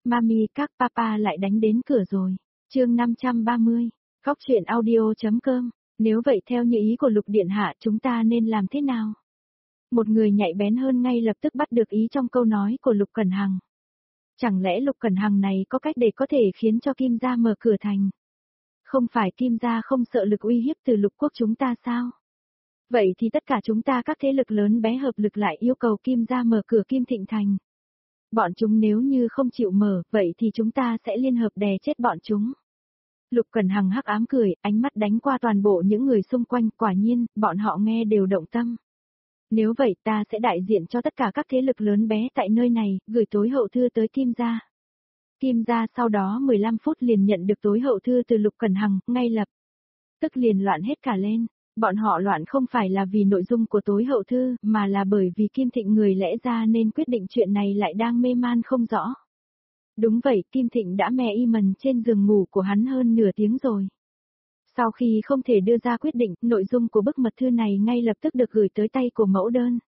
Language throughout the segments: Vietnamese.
Mami các papa lại đánh đến cửa rồi. Chương 530. Góc truyện audio.com. Nếu vậy theo như ý của Lục Điện Hạ chúng ta nên làm thế nào? Một người nhạy bén hơn ngay lập tức bắt được ý trong câu nói của Lục Cẩn Hằng. Chẳng lẽ Lục Cẩn Hằng này có cách để có thể khiến cho Kim gia mở cửa thành? Không phải Kim gia không sợ lực uy hiếp từ Lục quốc chúng ta sao? Vậy thì tất cả chúng ta các thế lực lớn bé hợp lực lại yêu cầu Kim gia mở cửa Kim Thịnh thành. Bọn chúng nếu như không chịu mở, vậy thì chúng ta sẽ liên hợp đè chết bọn chúng. Lục Cẩn Hằng hắc ám cười, ánh mắt đánh qua toàn bộ những người xung quanh, quả nhiên, bọn họ nghe đều động tâm. Nếu vậy ta sẽ đại diện cho tất cả các thế lực lớn bé tại nơi này, gửi tối hậu thư tới Kim gia. Kim gia sau đó 15 phút liền nhận được tối hậu thư từ Lục Cẩn Hằng, ngay lập tức liền loạn hết cả lên. Bọn họ loạn không phải là vì nội dung của tối hậu thư, mà là bởi vì Kim Thịnh người lẽ ra nên quyết định chuyện này lại đang mê man không rõ. Đúng vậy, Kim Thịnh đã mè y mần trên giường ngủ của hắn hơn nửa tiếng rồi. Sau khi không thể đưa ra quyết định, nội dung của bức mật thư này ngay lập tức được gửi tới tay của mẫu đơn.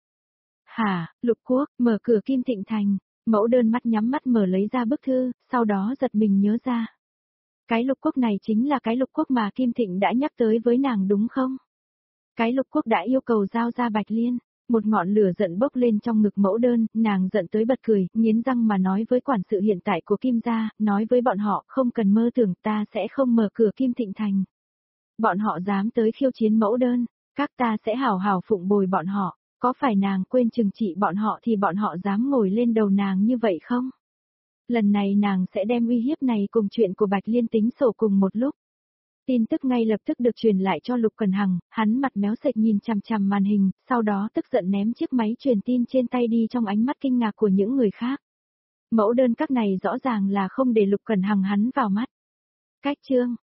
Hả, Lục quốc, mở cửa Kim Thịnh thành. Mẫu đơn mắt nhắm mắt mở lấy ra bức thư, sau đó giật mình nhớ ra. Cái Lục quốc này chính là cái Lục quốc mà Kim Thịnh đã nhắc tới với nàng đúng không? Cái Lục quốc đã yêu cầu giao ra Bạch Liên. Một ngọn lửa giận bốc lên trong ngực mẫu đơn, nàng giận tới bật cười, nghiến răng mà nói với quản sự hiện tại của Kim gia, nói với bọn họ không cần mơ tưởng ta sẽ không mở cửa Kim Thịnh thành. Bọn họ dám tới khiêu chiến mẫu đơn, các ta sẽ hảo hảo phụng bồi bọn họ, có phải nàng quên trừng trị bọn họ thì bọn họ dám ngồi lên đầu nàng như vậy không? Lần này nàng sẽ đem uy hiếp này cùng chuyện của Bạch Liên tính sổ cùng một lúc. Tin tức ngay lập tức được truyền lại cho Lục Cẩn Hằng, hắn mặt méo sệch nhìn chằm chằm màn hình, sau đó tức giận ném chiếc máy truyền tin trên tay đi trong ánh mắt kinh ngạc của những người khác. Mẫu đơn các này rõ ràng là không để Lục Cẩn Hằng hắn vào mắt. Cách chương,